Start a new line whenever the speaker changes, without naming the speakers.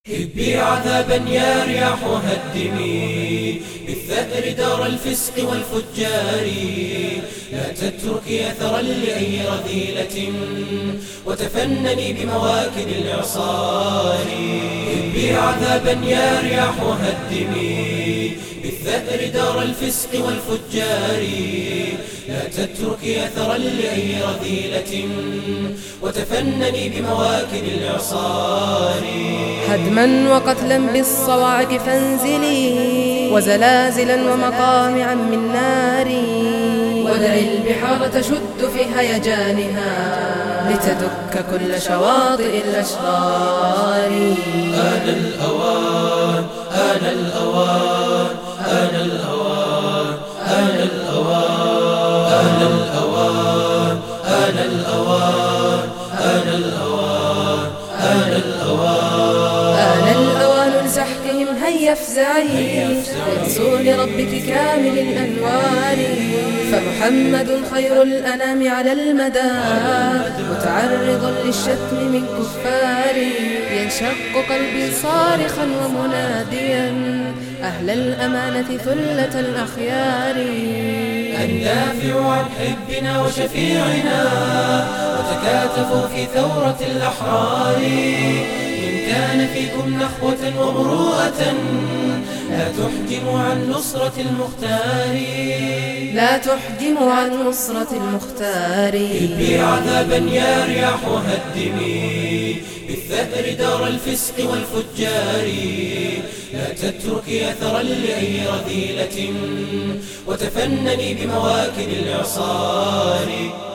هبي عذابا يا رياح هدمي بالثأر دار الفسق والفجار، لا تتركي أثرا لأي رذيلة وتفنني بمواكب الإعصار. هبي عذابا يا رياح هدمي بالثأر دار الفسق والفجار، لا تتركي أثرا لأي رذيلة وتفنني بمواكب الإعصار.
هدما وقتلا بالصواعق فانزلي، وزلازلا ومقامعا من نار، ودعي البحار تشد في هيجانها لتدك كل شواطئ الأشرار.
آن الأوان آن الأوان آن الأوان آن الأوان آن الأوان آن الأوان آن الأوان آن الأوان
آن الأوان لسحقهم هيا افزعي لرسول ربك كامل الأنوار. فمحمد خير الأنام على المدى متعرض للشتم من كفار. ينشق قلبي صارخا ومناديا أهل الأمانة ثلة الأخيار.
الدافع عن حبنا وشفيعنا وتكاتفوا في ثورة الأحرار. إن كان فيكم نخوة ومروءة لا تحجموا عن نصرة المختار.
لا تحجموا عن نصرة المختار.
هبي عذابا يا رياح هدمي بالثأر دار الفسق والفجار، لا تتركي أثرا لأي رذيلة وتفنني بمواكب الإعصار.